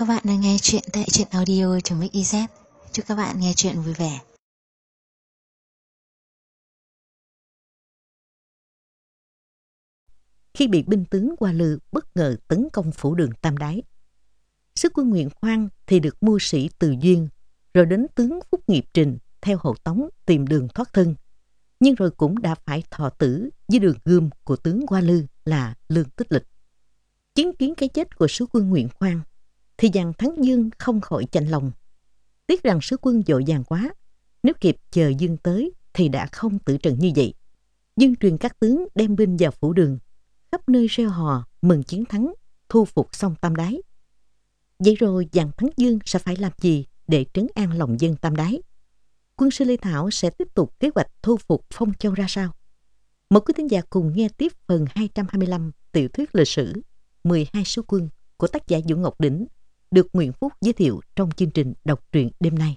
Các bạn đang nghe chuyện tại truyện audio.mix.iz. Chúc các bạn nghe chuyện vui vẻ. Khi bị binh tướng Hoa Lư bất ngờ tấn công phủ đường Tam Đái, sứ quân Nguyễn Khoan thì được mưu sĩ Từ Duyên, rồi đến tướng Phúc Nghiệp Trình theo hộ tống tìm đường thoát thân, nhưng rồi cũng đã phải thọ tử dưới đường gươm của tướng Hoa Lư là Lương Tích Lịch. Chứng kiến cái chết của sứ quân Nguyễn Khoan, thì dàn Thắng Dương không khỏi chạnh lòng. Tiếc rằng sứ quân vội vàng quá, nếu kịp chờ Dương tới thì đã không tử trận như vậy. Dương truyền các tướng đem binh vào phủ đường, khắp nơi reo hò mừng chiến thắng, thu phục xong Tam Đái. Vậy rồi dàn Thắng Dương sẽ phải làm gì để trấn an lòng dân Tam Đái? Quân sư Lê Thảo sẽ tiếp tục kế hoạch thu phục Phong Châu ra sao? Mời quý thính giả cùng nghe tiếp phần 225 tiểu thuyết lịch sử 12 sứ quân của tác giả Vũ Ngọc Đỉnh, được Nguyễn Phúc giới thiệu trong chương trình đọc truyện đêm nay.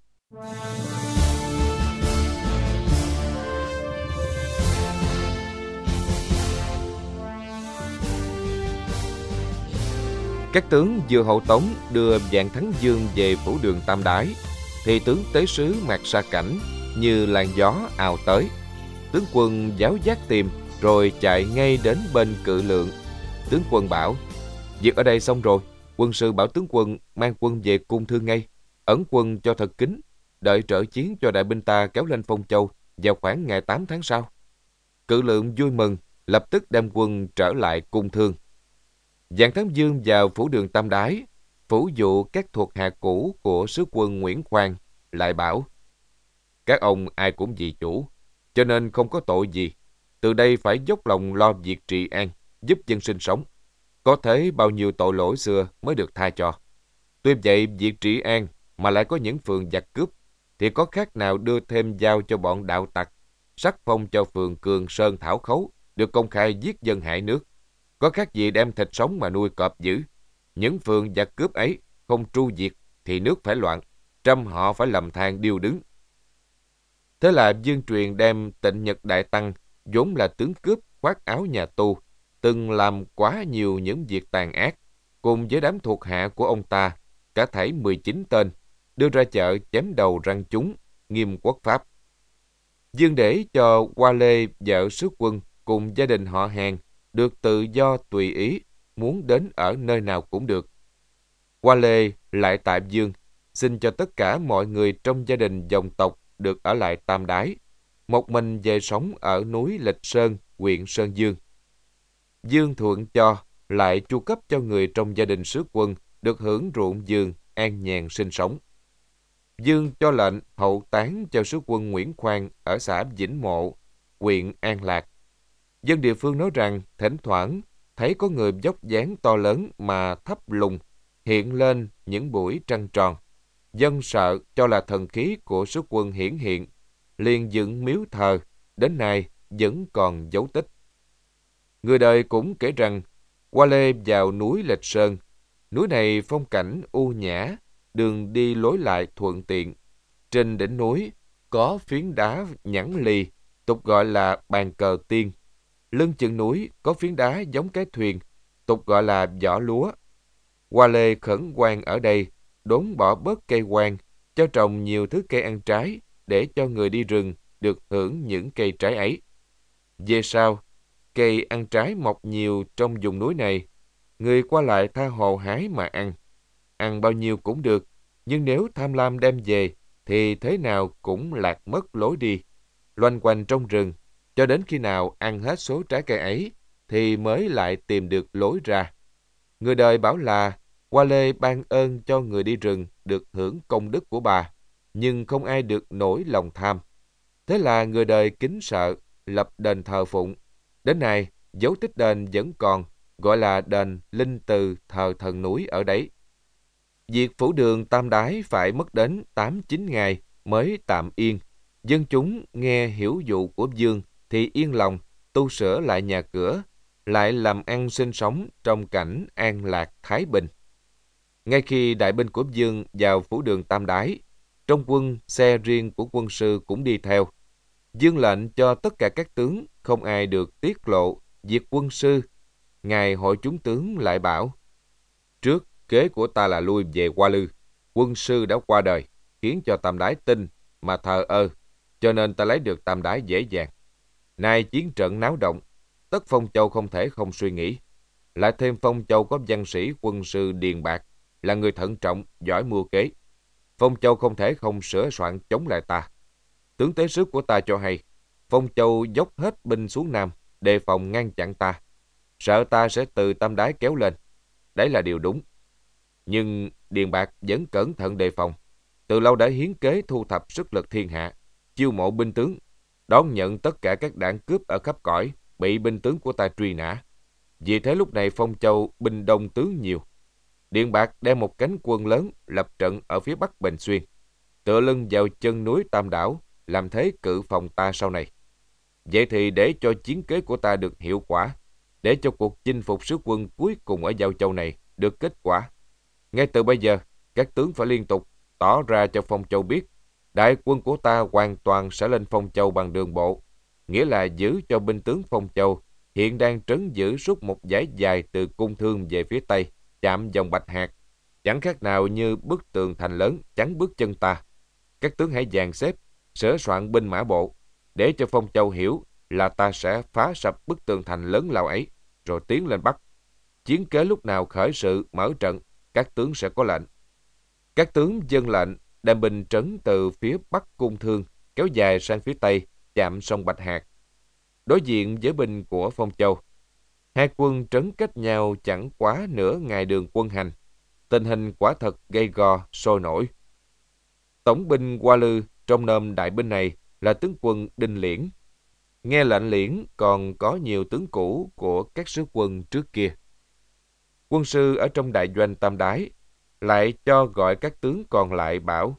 Các tướng vừa hộ tống đưa vạn Thắng Dương về phủ đường Tam Đái, thì tướng tế sứ Mạc Sa Cảnh như làn gió ào tới. Tướng quân giáo giác tìm, rồi chạy ngay đến bên Cự Lượng. Tướng quân bảo: việc ở đây xong rồi, quân sư bảo tướng quân mang quân về Cung Thương ngay, ẩn quân cho thật kín, đợi trở chiến cho đại binh ta kéo lên Phong Châu vào khoảng ngày 8 tháng sau. Cự Lượng vui mừng, lập tức đem quân trở lại Cung Thương. Vạn Thắng Dương vào phủ đường Tam Đái, phủ dụ các thuộc hạ cũ của sứ quân Nguyễn Khoan, lại bảo: các ông ai cũng vì chủ, cho nên không có tội gì. Từ đây phải dốc lòng lo việc trị an, giúp dân sinh sống. Có thế bao nhiêu tội lỗi xưa mới được tha cho. Tuy vậy, việc trị an mà lại có những phường giặc cướp, thì có khác nào đưa thêm dao cho bọn đạo tặc, sắc phong cho phường Cường Sơn Thảo Khấu được công khai giết dân hại nước. Có khác gì đem thịt sống mà nuôi cọp dữ. Những phường giặc cướp ấy không tru diệt thì nước phải loạn, trăm họ phải lầm than điêu đứng. Thế là Dương Truyền đem Tịnh Nhật Đại Tăng, vốn là tướng cướp khoác áo nhà tù, từng làm quá nhiều những việc tàn ác, cùng với đám thuộc hạ của ông ta, cả thảy 19 tên, đưa ra chợ chém đầu răng chúng, nghiêm quốc pháp. Dương để cho Hoa Lê vợ sứ quân cùng gia đình họ hàng được tự do tùy ý, muốn đến ở nơi nào cũng được. Hoa Lê lại tại Dương, xin cho tất cả mọi người trong gia đình dòng tộc được ở lại Tam Đái, một mình về sống ở núi Lịch Sơn, huyện Sơn Dương. Dương thuận cho, lại chu cấp cho người trong gia đình sứ quân được hưởng ruộng vườn, an nhàn sinh sống. Dương cho lệnh hậu táng cho sứ quân Nguyễn Khoan ở xã Vĩnh Mộ, huyện An Lạc. Dân địa phương nói rằng thỉnh thoảng thấy có người vóc dáng to lớn mà thấp lùn hiện lên những buổi trăng tròn. Dân sợ cho là thần khí của sứ quân hiển hiện, liền dựng miếu thờ, đến nay vẫn còn dấu tích. Người đời cũng kể rằng Hoa Lê vào núi Lịch Sơn. Núi này phong cảnh u nhã, đường đi lối lại thuận tiện. Trên đỉnh núi có phiến đá nhẵn lì, tục gọi là bàn cờ tiên. Lưng chừng núi có phiến đá giống cái thuyền, tục gọi là vỏ lúa. Hoa Lê khẩn hoang ở đây, đốn bỏ bớt cây hoang, cho trồng nhiều thứ cây ăn trái, để cho người đi rừng được hưởng những cây trái ấy. Về sau, cây ăn trái mọc nhiều trong vùng núi này, người qua lại tha hồ hái mà ăn. Ăn bao nhiêu cũng được, nhưng nếu tham lam đem về, thì thế nào cũng lạc mất lối đi. Loanh quanh trong rừng, cho đến khi nào ăn hết số trái cây ấy, thì mới lại tìm được lối ra. Người đời bảo là Hoa Lê ban ơn cho người đi rừng được hưởng công đức của bà, nhưng không ai được nổi lòng tham. Thế là người đời kính sợ, lập đền thờ phụng. Đến nay, dấu tích đền vẫn còn, gọi là đền Linh Từ thờ thần núi ở đấy. Việc phủ đường Tam Đái phải mất đến 8-9 ngày mới tạm yên. Dân chúng nghe hiểu dụ của Dương thì yên lòng, tu sửa lại nhà cửa, lại làm ăn sinh sống trong cảnh an lạc thái bình. Ngay khi đại binh của Dương vào phủ đường Tam Đái, trong quân xe riêng của quân sư cũng đi theo. Dương lệnh cho tất cả các tướng không ai được tiết lộ việc quân sư. Ngài hội chúng tướng lại bảo: trước kế của ta là lui về Hoa Lư. Quân sư đã qua đời, khiến cho Tam Đái tin mà thờ ơ, cho nên ta lấy được Tam Đái dễ dàng. Nay chiến trận náo động, tất Phong Châu không thể không suy nghĩ. Lại thêm Phong Châu có văn sĩ quân sư Điền Bạc, là người thận trọng, giỏi mưu kế. Phong Châu không thể không sửa soạn chống lại ta. Tướng tế sứ của ta cho hay, Phong Châu dốc hết binh xuống Nam, đề phòng ngăn chặn ta. Sợ ta sẽ từ Tam Đái kéo lên. Đấy là điều đúng. Nhưng Điền Bạc vẫn cẩn thận đề phòng. Từ lâu đã hiến kế thu thập sức lực thiên hạ, chiêu mộ binh tướng, đón nhận tất cả các đảng cướp ở khắp cõi, bị binh tướng của ta truy nã. Vì thế lúc này Phong Châu binh đông tướng nhiều. Điền Bạc đem một cánh quân lớn lập trận ở phía bắc Bình Xuyên, tựa lưng vào chân núi Tam Đảo, làm thế cự phòng ta sau này. Vậy thì để cho chiến kế của ta được hiệu quả, để cho cuộc chinh phục sứ quân cuối cùng ở Giao Châu này được kết quả, ngay từ bây giờ, các tướng phải liên tục tỏ ra cho Phong Châu biết, đại quân của ta hoàn toàn sẽ lên Phong Châu bằng đường bộ, nghĩa là giữ cho binh tướng Phong Châu hiện đang trấn giữ suốt một dải dài từ Cung Thương về phía Tây, chạm dòng Bạch Hạc, chẳng khác nào như bức tường thành lớn chắn bước chân ta. Các tướng hãy dàn xếp, sửa soạn binh mã bộ, để cho Phong Châu hiểu là ta sẽ phá sập bức tường thành lớn lao ấy, rồi tiến lên Bắc. Chiến kế lúc nào khởi sự mở trận, các tướng sẽ có lệnh. Các tướng dâng lệnh đem binh trấn từ phía Bắc Cung Thương kéo dài sang phía Tây, chạm sông Bạch Hạc. Đối diện với binh của Phong Châu, hai quân trấn cách nhau chẳng quá nửa ngày đường quân hành. Tình hình quả thật gay go, sôi nổi. Tổng binh Hoa Lư trong nôm đại binh này là tướng quân Đinh Liễn. Nghe lệnh Liễn còn có nhiều tướng cũ của các sứ quân trước kia. Quân sư ở trong đại doanh Tam Đái lại cho gọi các tướng còn lại bảo: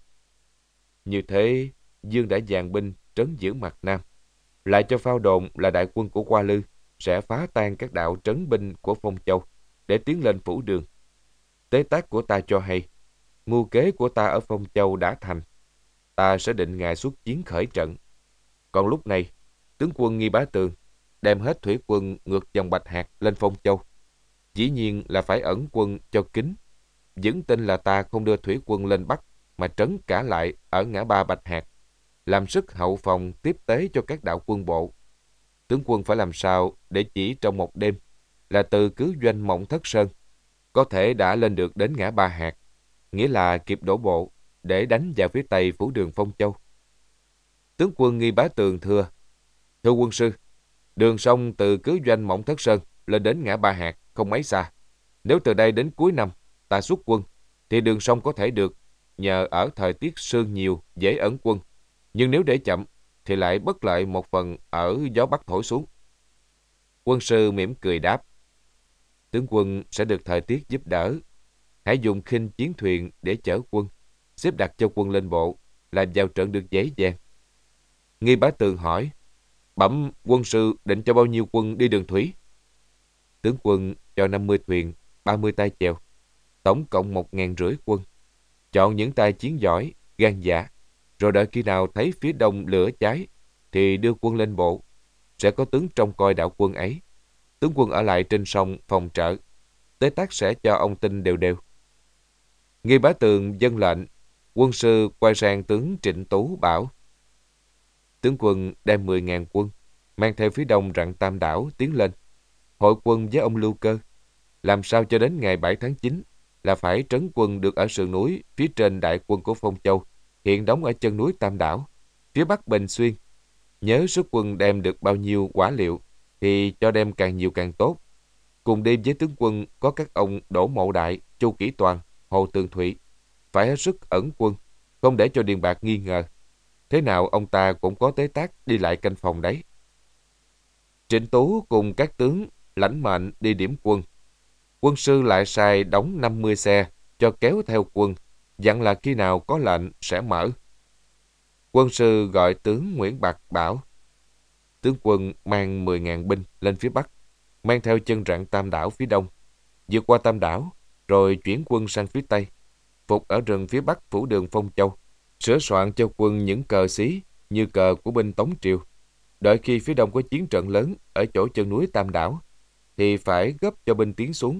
như thế, Dương đã dàn binh trấn giữ mặt Nam, lại cho phao đồn là đại quân của Hoa Lư sẽ phá tan các đạo trấn binh của Phong Châu để tiến lên Phủ Đường. Tế tác của ta cho hay, mưu kế của ta ở Phong Châu đã thành, ta sẽ định ngày xuất chiến khởi trận. Còn lúc này, tướng quân Nghi Bá Tường đem hết thủy quân ngược dòng Bạch Hạc lên Phong Châu. Dĩ nhiên là phải ẩn quân cho kín, vững tin là ta không đưa thủy quân lên Bắc mà trấn cả lại ở ngã ba Bạch Hạc, làm sức hậu phòng tiếp tế cho các đạo quân bộ. Tướng quân phải làm sao để chỉ trong một đêm là từ cứ doanh Mộng Thất Sơn có thể đã lên được đến ngã Ba Hạc, nghĩa là kịp đổ bộ để đánh vào phía Tây Phủ Đường Phong Châu. Tướng quân Nghi Bá Tường thưa: thưa quân sư, đường sông từ cứ doanh Mộng Thất Sơn lên đến ngã Ba Hạc không mấy xa. Nếu từ đây đến cuối năm ta xuất quân, thì đường sông có thể được, nhờ ở thời tiết sương nhiều, dễ ẩn quân. Nhưng nếu để chậm, thì lại bất lợi một phần ở gió Bắc thổi xuống. Quân sư mỉm cười đáp: tướng quân sẽ được thời tiết giúp đỡ. Hãy dùng khinh chiến thuyền để chở quân, xếp đặt cho quân lên bộ, làm vào trận được dễ dàng. Nghi Bá Tường hỏi: bẩm quân sư định cho bao nhiêu quân đi đường thủy? Tướng quân cho 50 thuyền, 30 tay chèo, tổng cộng 1.500 quân. Chọn những tay chiến giỏi, gan dạ, rồi đợi khi nào thấy phía đông lửa cháy thì đưa quân lên bộ. Sẽ có tướng trông coi đạo quân ấy. Tướng quân ở lại trên sông phòng trợ. Tế tác sẽ cho ông tin đều đều. Nghi Bá Tường dâng lệnh. Quân sư quay sang tướng Trịnh Tú bảo: tướng quân đem 10.000 quân mang theo phía đông rặng Tam Đảo tiến lên, hội quân với ông Lưu Cơ. Làm sao cho đến ngày 7 tháng 9 là phải trấn quân được ở sườn núi phía trên đại quân của Phong Châu, hiện đóng ở chân núi Tam Đảo, phía bắc Bình Xuyên. Nhớ sức quân đem được bao nhiêu quả liệu thì cho đem càng nhiều càng tốt. Cùng đêm với tướng quân có các ông Đỗ Mậu Đại, Chu Kỷ Toàn, Hồ Tường Thụy. Phải hết sức ẩn quân, không để cho Điền Bạc nghi ngờ. Thế nào ông ta cũng có tế tác đi lại canh phòng đấy. Trịnh Tú cùng các tướng lãnh mệnh đi điểm quân. Quân sư lại sai đóng 50 xe cho kéo theo quân, dặn là khi nào có lệnh sẽ mở. Quân sư gọi tướng Nguyễn Bạc bảo: tướng quân mang 10.000 binh lên phía bắc, mang theo chân rặng Tam Đảo phía đông, vượt qua Tam Đảo, rồi chuyển quân sang phía tây, phục ở rừng phía bắc Phủ Đường Phong Châu, sửa soạn cho quân những cờ xí như cờ của binh Tống Triều. Đợi khi phía đông có chiến trận lớn ở chỗ chân núi Tam Đảo, thì phải gấp cho binh tiến xuống,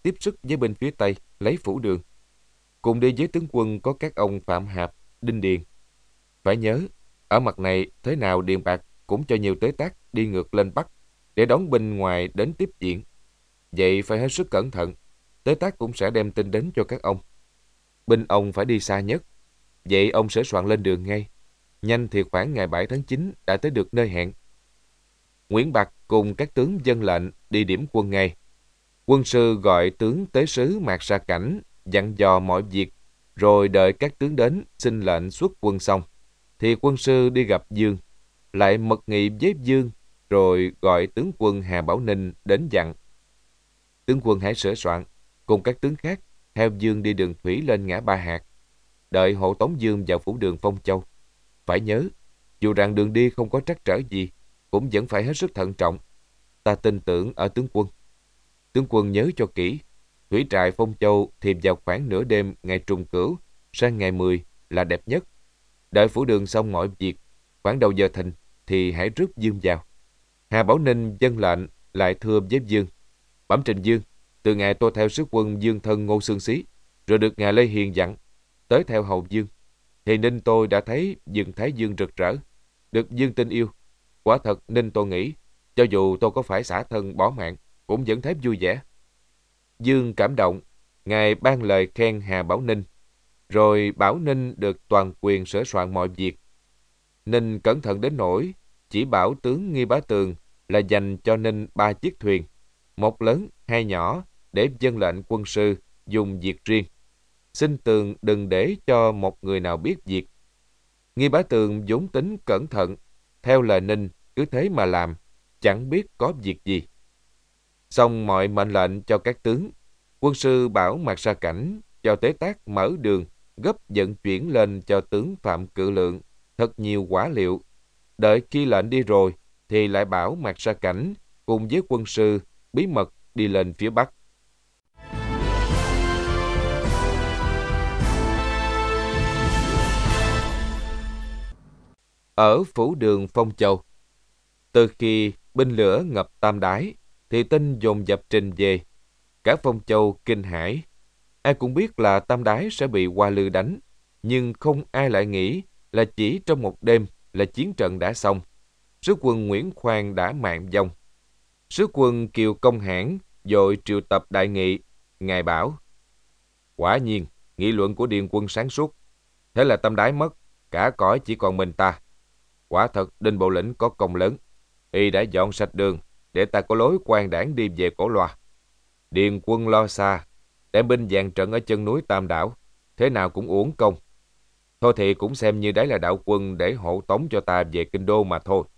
tiếp sức với bên phía Tây lấy Phủ Đường. Cùng đi với tướng quân có các ông Phạm Hạp, Đinh Điền. Phải nhớ, ở mặt này thế nào Điền Bạc cũng cho nhiều tế tác đi ngược lên Bắc để đón binh ngoài đến tiếp diện. Vậy phải hết sức cẩn thận, tế tác cũng sẽ đem tin đến cho các ông. Binh ông phải đi xa nhất, vậy ông sẽ soạn lên đường ngay. Nhanh thì khoảng ngày 7 tháng 9 đã tới được nơi hẹn. Nguyễn Bạc cùng các tướng dân lệnh đi điểm quân ngay. Quân sư gọi tướng tế sứ Mạc Sa Cảnh, dặn dò mọi việc, rồi đợi các tướng đến xin lệnh xuất quân xong, thì quân sư đi gặp Dương, lại mật nghị với Dương, rồi gọi tướng quân Hà Bảo Ninh đến dặn. Tướng quân hãy sửa soạn, cùng các tướng khác, theo Dương đi đường thủy lên ngã Ba Hạt, đợi hộ tống Dương vào Phủ Đường Phong Châu. Phải nhớ, dù rằng đường đi không có trắc trở gì, cũng vẫn phải hết sức thận trọng. Ta tin tưởng ở tướng quân. Tướng quân nhớ cho kỹ, thủy trại Phong Châu thì vào khoảng nửa đêm ngày Trùng Cửu sang ngày 10 là đẹp nhất. Đợi Phủ Đường xong mọi việc, khoảng đầu giờ thìn thì hãy rước Dương vào. Hà Bảo Ninh vâng lệnh, lại thưa với Dương: Bẩm trình Dương, từ ngày tôi theo sứ quân Dương thân Ngô Xương Xí, rồi được ngài Lê Hiền dặn tới theo hầu Dương, thì Ninh tôi đã thấy Dương Thái Dương rực rỡ, được Dương tin yêu. Quả thật Ninh tôi nghĩ, cho dù tôi có phải xả thân bỏ mạng, cũng vẫn thấy vui vẻ. Dương cảm động, ngài ban lời khen Hà Bảo Ninh, rồi bảo Ninh được toàn quyền sửa soạn mọi việc. Ninh cẩn thận đến nỗi chỉ bảo tướng Nghi Bá Tường là dành cho Ninh 3 chiếc thuyền, một lớn, 2 nhỏ, để vâng lệnh quân sư dùng việc riêng. Xin Tường đừng để cho một người nào biết việc. Nghi Bá Tường vốn tính cẩn thận, theo lời Ninh cứ thế mà làm, chẳng biết có việc gì. Xong mọi mệnh lệnh cho các tướng, quân sư bảo Mạc Sa Cảnh cho tế tác mở đường, gấp vận chuyển lên cho tướng Phạm Cự Lượng thật nhiều quả liệu. Đợi khi lệnh đi rồi, thì lại bảo Mạc Sa Cảnh cùng với quân sư bí mật đi lên phía Bắc. Ở Phủ Đường Phong Châu, từ khi binh lửa ngập Tam Đái, thì tin dồn dập trình về. Cả Phong Châu kinh hãi. Ai cũng biết là Tam Đái sẽ bị Hoa Lư đánh, nhưng không ai lại nghĩ là chỉ trong một đêm là chiến trận đã xong. Sứ quân Nguyễn Khoan đã mạng vong. Sứ quân Kiều Công Hãn vội triệu tập đại nghị. Ngài bảo: Quả nhiên, nghị luận của Điền quân sáng suốt. Thế là Tam Đái mất, cả cõi chỉ còn mình ta. Quả thật Đinh Bộ Lĩnh có công lớn. Y đã dọn sạch đường để ta có lối quan đảng đi về Cổ Loa. Điền quân lo xa, đem binh dàn trận ở chân núi Tam Đảo, thế nào cũng uổng công. Thôi thì cũng xem như đấy là đạo quân để hộ tống cho ta về kinh đô mà thôi.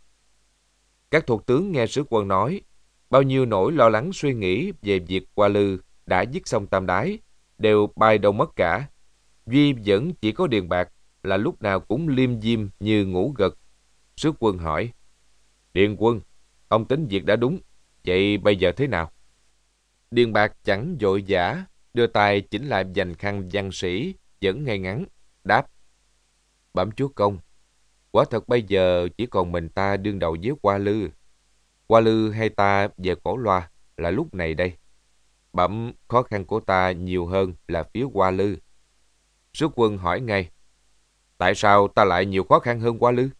Các thuộc tướng nghe sứ quân nói, bao nhiêu nỗi lo lắng suy nghĩ về việc Hoa Lư đã giết xong Tam Đái đều bay đâu mất cả. Duy vẫn chỉ có Điền Bạc là lúc nào cũng liêm diêm như ngủ gật. Sứ quân hỏi: Điền quân, ông tính việc đã đúng, vậy bây giờ thế nào? Điền Bạc chẳng vội vã, đưa tay chỉnh lại vành khăn văn sĩ vẫn ngay ngắn, đáp: Bẩm chúa công, quả thật bây giờ chỉ còn mình ta đương đầu với Hoa Lư. Hoa Lư hay ta về Cổ Loa là lúc này đây. Bẩm khó khăn của ta nhiều hơn là phía Hoa Lư. Sứ quân hỏi ngay: Tại sao ta lại nhiều khó khăn hơn Hoa Lư?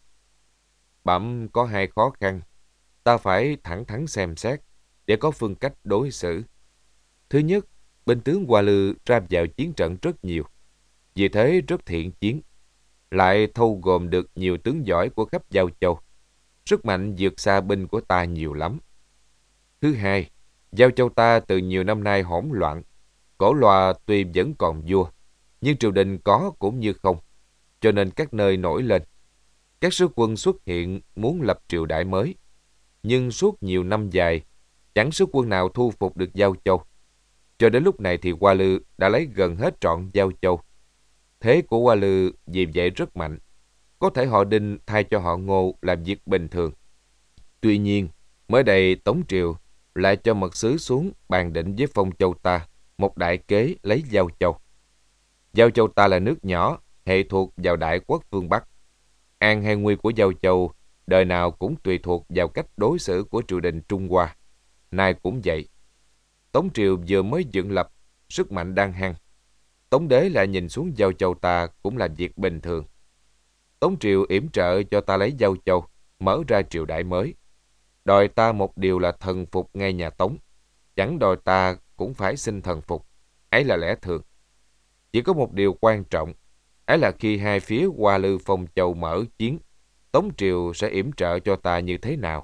Bẩm có 2 khó khăn, ta phải thẳng thắn xem xét để có phương cách đối xử. Thứ nhất, binh tướng Hoa Lư ra vào chiến trận rất nhiều, vì thế rất thiện chiến, lại thâu gồm được nhiều tướng giỏi của khắp Giao Châu. Sức mạnh vượt xa binh của ta nhiều lắm. Thứ hai, Giao Châu ta từ nhiều năm nay hỗn loạn. Cổ Loa tuy vẫn còn vua, nhưng triều đình có cũng như không, cho nên các nơi nổi lên. Các sứ quân xuất hiện muốn lập triều đại mới, nhưng suốt nhiều năm dài, chẳng sứ quân nào thu phục được Giao Châu. Cho đến lúc này thì Hoa Lư đã lấy gần hết trọn Giao Châu. Thế của Hoa Lư vì vậy rất mạnh. Có thể họ Đinh thay cho họ Ngô là việc bình thường. Tuy nhiên, mới đây Tống Triều lại cho mật sứ xuống bàn định với Phong Châu ta một đại kế lấy Giao Châu. Giao Châu ta là nước nhỏ, hệ thuộc vào đại quốc phương Bắc. An hay nguy của Giao Châu đời nào cũng tùy thuộc vào cách đối xử của triều đình Trung Hoa. Nay cũng vậy. Tống triều vừa mới dựng lập, sức mạnh đang hăng. Tống đế lại nhìn xuống Giao Châu ta cũng là việc bình thường. Tống triều yểm trợ cho ta lấy Giao Châu, mở ra triều đại mới. Đòi ta một điều là thần phục ngay nhà Tống. Chẳng đòi ta cũng phải xin thần phục. Ấy là lẽ thường. Chỉ có một điều quan trọng, ấy là khi hai phía Hoa Lư Phong Châu mở chiến, Tống triều sẽ yểm trợ cho ta như thế nào?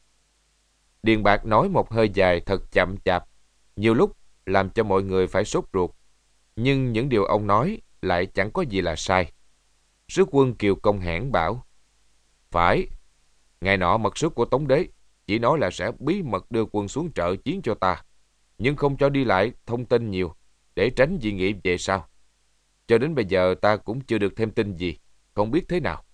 Điền Bạc nói một hơi dài thật chậm chạp, nhiều lúc làm cho mọi người phải sốt ruột. Nhưng những điều ông nói lại chẳng có gì là sai. Sứ quân Kiều Công Hãn bảo, phải, ngày nọ mật sứ của Tống đế chỉ nói là sẽ bí mật đưa quân xuống trợ chiến cho ta, nhưng không cho đi lại thông tin nhiều, để tránh dị nghị về sau. Cho đến bây giờ ta cũng chưa được thêm tin gì, không biết thế nào.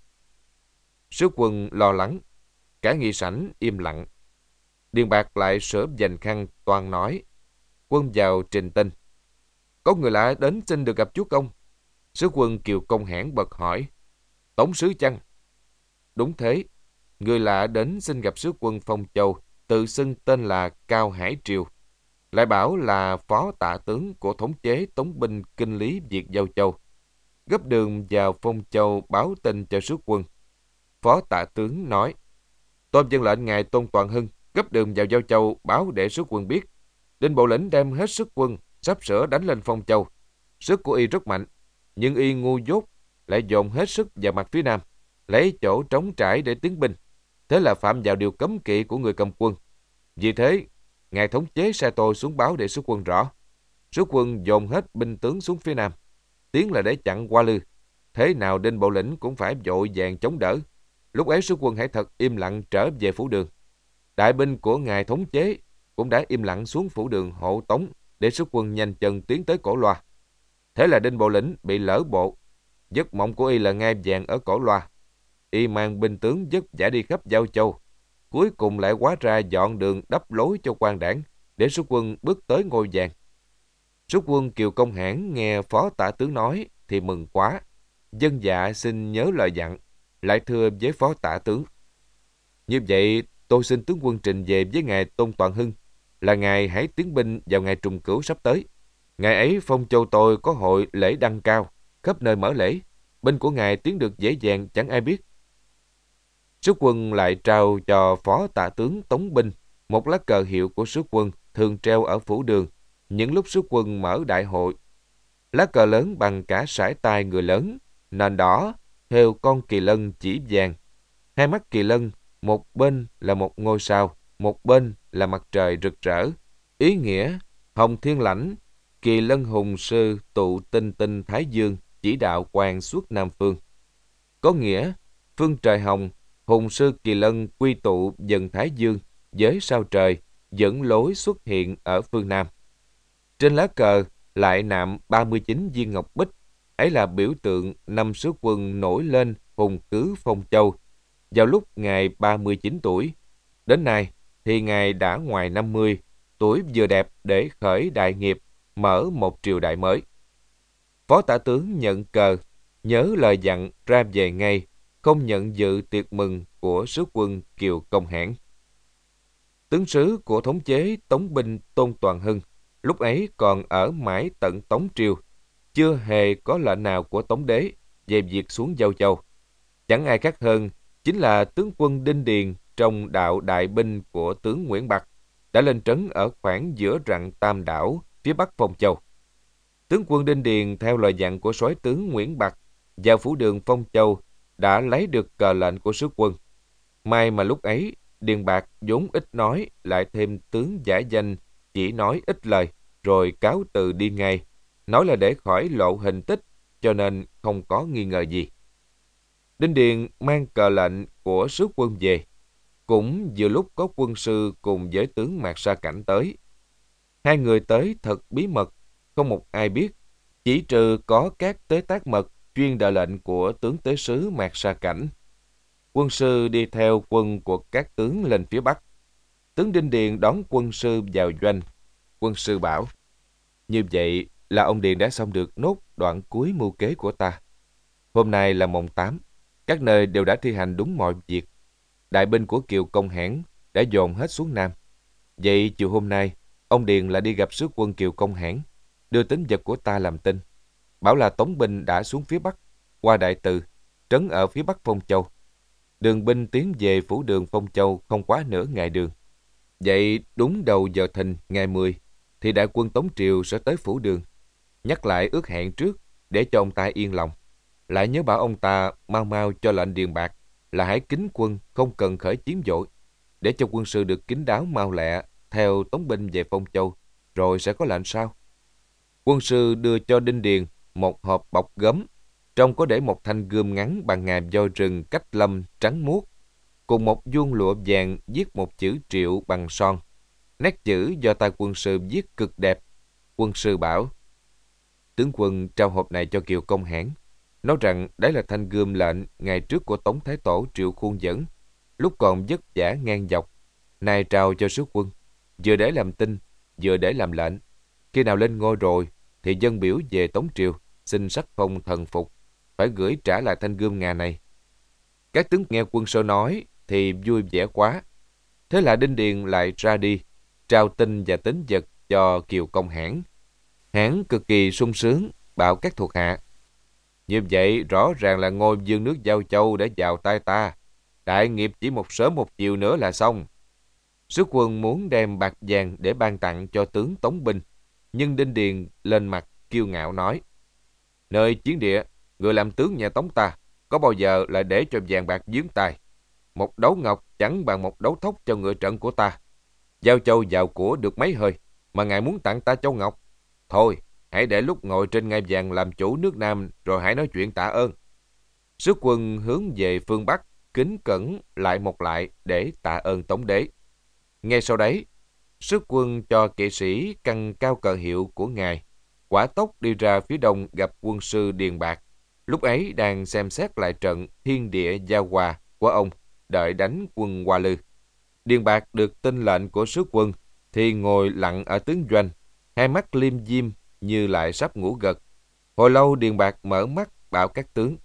Sứ quân lo lắng, cả nghị sảnh im lặng. Điền Bạc lại sửa dành khăn toan nói, quân vào trình tin. Có người lạ đến xin được gặp chúa công. Sứ quân Kiều Công Hãn bật hỏi, Tống sứ chăng? Đúng thế, người lạ đến xin gặp sứ quân Phong Châu, tự xưng tên là Cao Hải Triều. Lại bảo là phó tạ tướng của thống chế Tống binh kinh lý Việt Giao Châu. Gấp đường vào Phong Châu báo tin cho sứ quân. Phó tạ tướng nói, tôi vâng lệnh ngài Tôn Toàn Hưng gấp đường vào Giao Châu báo để sứ quân biết. Đinh Bộ Lĩnh đem hết sức quân, sắp sửa đánh lên Phong Châu. Sức của y rất mạnh, nhưng y ngu dốt, lại dồn hết sức vào mặt phía nam, lấy chỗ trống trải để tiến binh. Thế là phạm vào điều cấm kỵ của người cầm quân. Vì thế, ngài thống chế sai tôi xuống báo để sứ quân rõ. Sứ quân dồn hết binh tướng xuống phía nam, tiến là để chặn Hoa Lư. Thế nào Đinh Bộ Lĩnh cũng phải vội vàng chống đỡ. Lúc ấy sứ quân hãy thật im lặng trở về phủ đường. Đại binh của ngài thống chế cũng đã im lặng xuống phủ đường hộ tống để sứ quân nhanh chân tiến tới Cổ Loa. Thế là Đinh Bộ Lĩnh bị lỡ bộ. Giấc mộng của y là ngai vàng ở Cổ Loa. Y mang binh tướng vất vả đi khắp Giao Châu, cuối cùng lại hóa ra dọn đường đắp lối cho quan đảng để sứ quân bước tới ngôi vàng. Sứ quân Kiều Công Hãn nghe phó tả tướng nói thì mừng quá, dân dạ xin nhớ lời dặn, lại thưa với phó tả tướng. Như vậy tôi xin tướng quân trình về với ngài Tôn Toàn Hưng là ngài hãy tiến binh vào ngày trùng cửu sắp tới. Ngày ấy Phong Châu tôi có hội lễ đăng cao, khắp nơi mở lễ, binh của ngài tiến được dễ dàng chẳng ai biết. Sứ quân lại trao cho phó tạ tướng Tống Binh một lá cờ hiệu của sứ quân thường treo ở phủ đường những lúc sứ quân mở đại hội. Lá cờ lớn bằng cả sải tay người lớn, nền đỏ, thêu con kỳ lân chỉ vàng. Hai mắt kỳ lân, một bên là một ngôi sao, một bên là mặt trời rực rỡ. Ý nghĩa, hồng thiên lãnh, kỳ lân hùng sư tụ tinh tinh thái dương, chỉ đạo quang suốt Nam Phương. Có nghĩa, phương trời hồng, hùng sư kỳ lân quy tụ dần thái dương, với sao trời, dẫn lối xuất hiện ở phương Nam. Trên lá cờ lại nạm 39 viên ngọc bích, ấy là biểu tượng năm sứ quân nổi lên hùng cứ Phong Châu vào lúc ngài 39 tuổi. Đến nay thì ngài đã ngoài 50, tuổi vừa đẹp để khởi đại nghiệp, mở một triều đại mới. Phó tả tướng nhận cờ, nhớ lời dặn ra về ngay, không nhận dự tiệc mừng của sứ quân Kiều Công Hãn. Tướng sứ của thống chế Tống binh Tôn Toàn Hưng lúc ấy còn ở mãi tận Tống triều, chưa hề có lệnh nào của Tống đế về việc xuống Giao Châu. Chẳng ai khác hơn chính là tướng quân Đinh Điền trong đạo đại binh của tướng Nguyễn Bạc đã lên trấn ở khoảng giữa rặng Tam Đảo phía bắc Phong Châu. Tướng quân Đinh Điền theo lời dặn của soái tướng Nguyễn Bạc vào phủ đường Phong Châu đã lấy được cờ lệnh của sứ quân. May mà lúc ấy Điền Bạc vốn ít nói, lại thêm tướng giả danh chỉ nói ít lời rồi cáo từ đi ngay, nói là để khỏi lộ hình tích, cho nên không có nghi ngờ gì. Đinh Điền mang cờ lệnh của sứ quân về, cũng vừa lúc có quân sư cùng với tướng Mạc Sa Cảnh tới. Hai người tới thật bí mật, không một ai biết, chỉ trừ có các tế tác mật chuyên đợi lệnh của tướng tế sứ Mạc Sa Cảnh. Quân sư đi theo quân của các tướng lên phía bắc. Tướng Đinh Điền đón quân sư vào doanh. Quân sư bảo, như vậy là ông Điền đã xong được nốt đoạn cuối mưu kế của ta. Hôm nay là mồng 8, các nơi đều đã thi hành đúng mọi việc. Đại binh của Kiều Công Hãn đã dồn hết xuống Nam. Vậy chiều hôm nay, ông Điền lại đi gặp sứ quân Kiều Công Hãn, đưa tín vật của ta làm tin, bảo là Tống binh đã xuống phía Bắc, qua Đại Từ, trấn ở phía Bắc Phong Châu. Đường binh tiến về phủ đường Phong Châu không quá nửa ngày đường. Vậy đúng đầu giờ thìn ngày 10 thì đại quân Tống Triều sẽ tới phủ đường. Nhắc lại ước hẹn trước để cho ông ta yên lòng. Lại nhớ bảo ông ta mau mau cho lệnh Điền Bạc là hãy kính quân, không cần khởi chiến vội, để cho quân sư được kín đáo mau lẹ theo Tống binh về Phong Châu, rồi sẽ có lệnh sau. Quân sư đưa cho Đinh Điền một hộp bọc gấm, trong có để một thanh gươm ngắn bằng ngà voi rừng cách lâm trắng muốt, cùng một vuông lụa vàng viết một chữ Triệu bằng son. Nét chữ do tay quân sư viết cực đẹp. Quân sư bảo: tướng quân trao hộp này cho Kiều Công Hãn, nói rằng đấy là thanh gươm lệnh ngày trước của Tống Thái Tổ Triệu Khuôn dẫn, lúc còn vất vả ngang dọc, nay trao cho sứ quân, vừa để làm tin, vừa để làm lệnh. Khi nào lên ngôi rồi thì dân biểu về Tống Triều xin sắc phong thần phục, phải gửi trả lại thanh gươm ngà này. Các tướng nghe quân sơ nói thì vui vẻ quá. Thế là Đinh Điền lại ra đi, trao tin và tín vật cho Kiều Công Hãn. Hãn cực kỳ sung sướng, bảo các thuộc hạ: như vậy rõ ràng là ngôi vương nước Giao Châu đã vào tay ta. Đại nghiệp chỉ một sớm một chiều nữa là xong. Sứ quân muốn đem bạc vàng để ban tặng cho tướng Tống binh, nhưng Đinh Điền lên mặt kiêu ngạo nói: nơi chiến địa, người làm tướng nhà Tống ta có bao giờ lại để cho vàng bạc dướng tay. Một đấu ngọc chẳng bằng một đấu thóc cho ngựa trận của ta. Giao Châu giàu của được mấy hơi mà ngài muốn tặng ta châu ngọc? Thôi, hãy để lúc ngồi trên ngai vàng làm chủ nước Nam rồi hãy nói chuyện tạ ơn. Sứ quân hướng về phương Bắc, kính cẩn lại một lại để tạ ơn Tống đế. Ngay sau đấy, sứ quân cho kỵ sĩ căng cao cờ hiệu của ngài, quả tốc đi ra phía đông gặp quân sư Điền Bạc. Lúc ấy đang xem xét lại trận thiên địa giao hòa của ông, đợi đánh quân Hoa Lư. Điền Bạc được tin lệnh của sứ quân thì ngồi lặng ở tướng doanh, hai mắt liêm diêm như lại sắp ngủ gật. Hồi lâu Điền Bạc mở mắt bảo các tướng: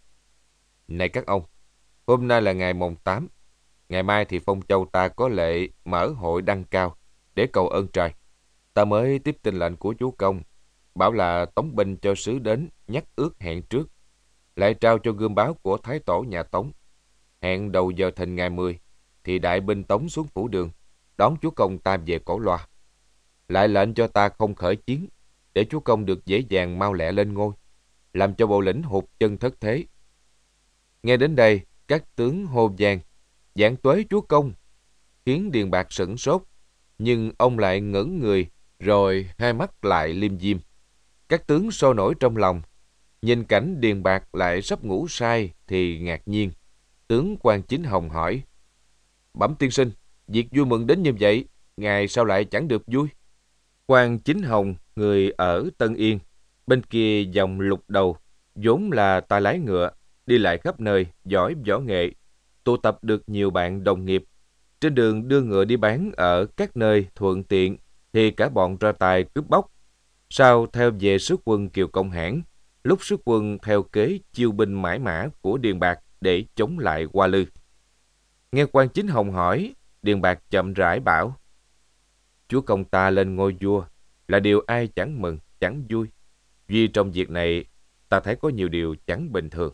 này các ông, hôm nay là ngày mồng 8, ngày mai thì Phong Châu ta có lệ mở hội đăng cao để cầu ơn trời. Ta mới tiếp tin lệnh của chúa công, bảo là Tống binh cho sứ đến nhắc ước hẹn trước, lại trao cho gươm báo của Thái Tổ nhà Tống. Hẹn đầu giờ thìn ngày 10 thì đại binh Tống xuống phủ đường đón chúa công ta về Cổ Loa. Lại lệnh cho ta không khởi chiến, để chúa công được dễ dàng mau lẹ lên ngôi, làm cho bộ lĩnh hụt chân thất thế. Nghe đến đây, các tướng hô vang: vạn tuế chúa công! Khiến Điền Bạc sửng sốt, nhưng ông lại ngẩng người, rồi hai mắt lại liêm diêm. Các tướng sôi nổi trong lòng, nhìn cảnh Điền Bạc lại sắp ngủ say thì ngạc nhiên. Tướng Quan Chính Hồng hỏi: bẩm tiên sinh, việc vui mừng đến như vậy, ngài sao lại chẳng được vui? Quan Chính Hồng, người ở Tân Yên, bên kia dòng Lục Đầu, vốn là tay lái ngựa, đi lại khắp nơi, giỏi võ nghệ, tụ tập được nhiều bạn đồng nghiệp. Trên đường đưa ngựa đi bán ở các nơi thuận tiện thì cả bọn ra tay cướp bóc. Sau theo về sứ quân Kiều Công Hãn, lúc sứ quân theo kế chiêu binh mãi mã của Điền Bạc để chống lại Hoa Lư. Nghe Quan Chính Hồng hỏi, Điền Bạc chậm rãi bảo: chúa công ta lên ngôi vua là điều ai chẳng mừng, chẳng vui. Vì trong việc này ta thấy có nhiều điều chẳng bình thường.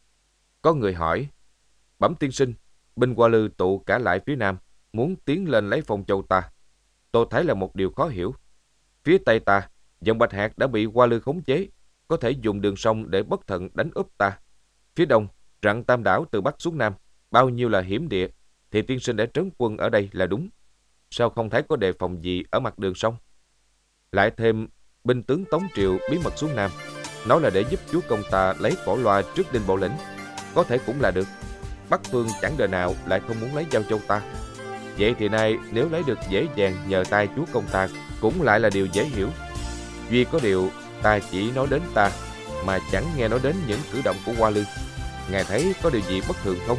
Có người hỏi: bẩm tiên sinh, binh Hoa Lư tụ cả lại phía nam, muốn tiến lên lấy Phong Châu ta. Tôi thấy là một điều khó hiểu. Phía tây ta, dòng Bạch Hạc đã bị Hoa Lư khống chế, có thể dùng đường sông để bất thận đánh úp ta. Phía đông, rặng Tam Đảo từ bắc xuống nam, bao nhiêu là hiểm địa, thì tiên sinh đã trấn quân ở đây là đúng. Sao không thấy có đề phòng gì ở mặt đường sông? Lại thêm, binh tướng Tống Triều bí mật xuống nam, nói là để giúp chúa công ta lấy Cổ Loa trước Đinh Bộ Lĩnh. Có thể cũng là được. Bắc phương chẳng đời nào lại không muốn lấy Giao Châu ta. Vậy thì nay nếu lấy được dễ dàng nhờ tay chúa công ta cũng lại là điều dễ hiểu. Duy có điều ta chỉ nói đến ta, mà chẳng nghe nói đến những cử động của Hoa Lư. Ngài thấy có điều gì bất thường không?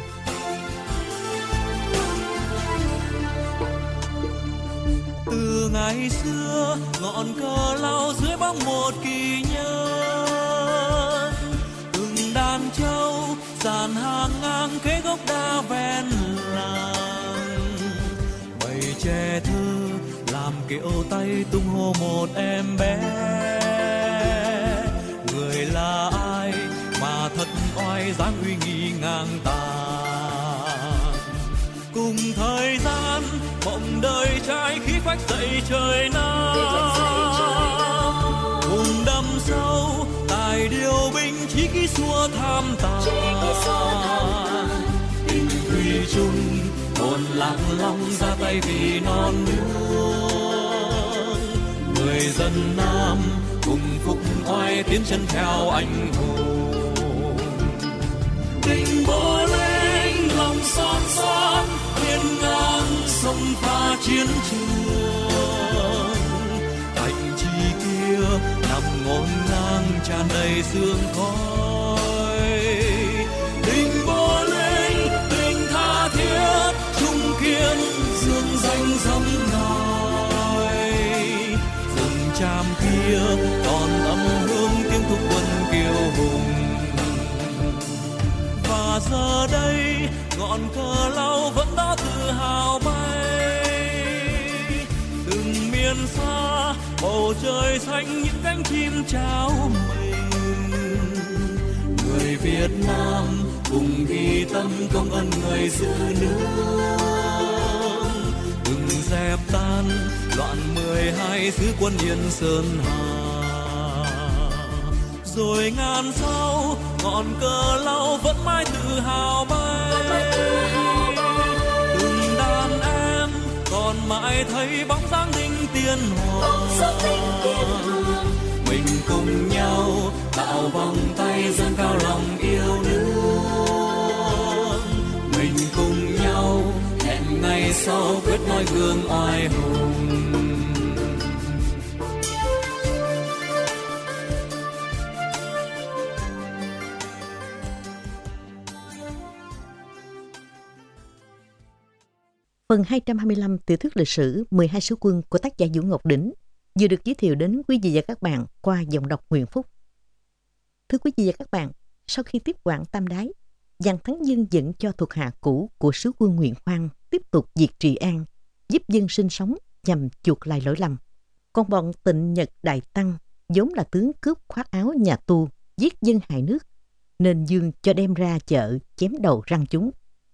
Từ ngày xưa ngọn cờ lao dưới bóng một kỳ nhân, từng đàn trâu dàn hàng ngang kế gốc đa ven làng, bầy trẻ thơ làm kịch kiệu tay tung hô một em bé. Người là ai mà thật oai dáng uy nghi ngang tàn. Cùng thời gian mộng đời trai khí phách dậy trời Nam. Cùng đâm sâu tài điều binh chí khí xua tham tàn. Tình thủy chung hồn lạc long ra tay vì non nước. Người dân Nam cùng phục oai tiến chân theo anh hùng. Tình bố linh lòng son son hiên ngang sông pha chiến trường. Thành trì kia nằm ngổn ngang tràn đầy sương khói. Tình bố linh tình tha thiết trung kiên dương danh dòng ngòi. Rừng tràm kia còn âm hương tiếng thúc quân kiêu hùng. Và giờ đây ngọn cờ lao vẫn đó tự hào bay. Từng miền xa bầu trời xanh những cánh chim trao mình. Người Việt Nam cùng ghi tâm công ơn người giữ nước. Đừng dẹp tan loạn 12 xứ quân Yên Sơn Hà. Rồi ngàn sau ngọn cờ lao vẫn mãi tự hào bay. Từng đàn em còn mãi thấy bóng dáng đinh tiên hoàng. Mình cùng nhau tạo vòng tay dâng cao lòng yêu nước. Mình cùng nhau hẹn ngày sau quyết noi gương oai hùng. Phần 225 tiểu thuyết lịch sử 12 sứ quân của tác giả Vũ Ngọc Đỉnh vừa được giới thiệu đến quý vị và các bạn qua giọng đọc Nguyễn Phúc. Thưa quý vị và các bạn, sau khi tiếp quản Tam Đái, Giàng Thắng Dương dẫn cho thuộc hạ cũ của sứ quân Nguyễn Khoan tiếp tục diệt Trị An, giúp dân sinh sống nhằm chuộc lại lỗi lầm. Còn bọn Tịnh Nhật Đại Tăng vốn là tướng cướp khoác áo nhà Tu, giết dân hại nước, nên Dương cho đem ra chợ chém đầu răng chúng.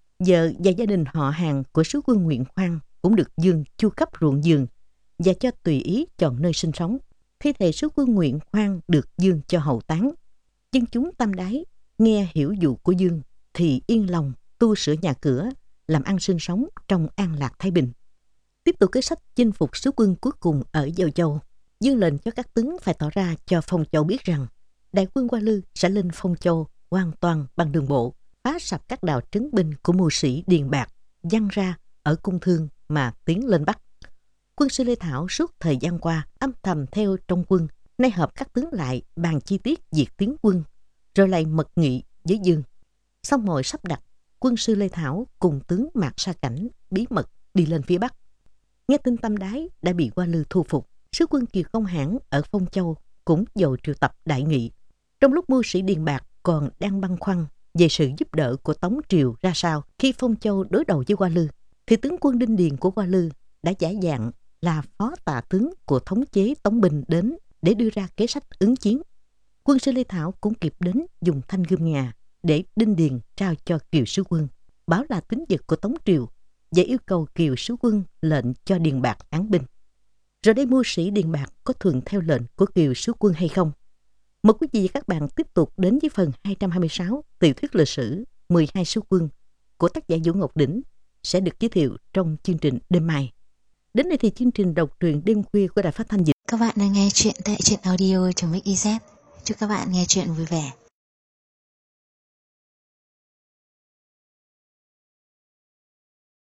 Vợ và gia đình họ hàng của sứ quân Nguyễn Khoan cũng được Dương chu cấp ruộng vườn và cho tùy ý chọn nơi sinh sống. Thi thể sứ quân Nguyễn Khoan được Dương cho hậu táng. Dân chúng Tam Đái nghe hiểu dụ của Dương thì yên lòng tu sửa nhà cửa, làm ăn sinh sống trong an lạc thái bình. Tiếp tục kế sách chinh phục sứ quân cuối cùng ở Giao Châu, Dương lệnh cho các tướng phải tỏ ra cho Phong Châu biết rằng đại quân Hoa Lư sẽ lên Phong Châu hoàn toàn bằng đường bộ, phá sập các đào trấn binh của mưu sĩ Điền Bạc giăng ra ở Cung Thương mà tiến lên Bắc. Quân sư Lê Thảo suốt thời gian qua âm thầm theo trong quân, nay họp các tướng lại bàn chi tiết việc tiến quân, rồi lại mật nghị với Dương. Xong mọi sắp đặt, quân sư Lê Thảo cùng tướng Mạc Sa Cảnh bí mật đi lên phía Bắc. Nghe tin Tam Đái đã bị Hoa Lư thu phục, sứ quân Kiều Công Hãn ở Phong Châu cũng dầu triệu tập đại nghị. Trong lúc mưu sĩ Điền Bạc còn đang băn khoăn về sự giúp đỡ của Tống Triều ra sao khi Phong Châu đối đầu với Hoa Lư, thì tướng quân Đinh Điền của Hoa Lư đã giả dạng là phó tạ tướng của thống chế Tống binh đến để đưa ra kế sách ứng chiến. Quân sư Lê Thảo cũng kịp đến dùng thanh gươm ngà để Đinh Điền trao cho Kiều sứ quân, báo là tín vật của Tống Triều và yêu cầu Kiều sứ quân lệnh cho Điền Bạc án binh. Rồi đây mưu sĩ Điền Bạc có thuận theo lệnh của Kiều sứ quân hay không? Mời quý vị và các bạn tiếp tục đến với phần 226 tiểu thuyết lịch sử 12 sứ quân của tác giả Vũ Ngọc Đỉnh sẽ được giới thiệu trong chương trình đêm mai. Đến đây thì chương trình đọc truyện đêm khuya của Đài Phát thanh Dịch. Các bạn đang nghe chuyện tại truyện audio.mix.iz. Chúc các bạn nghe chuyện vui vẻ.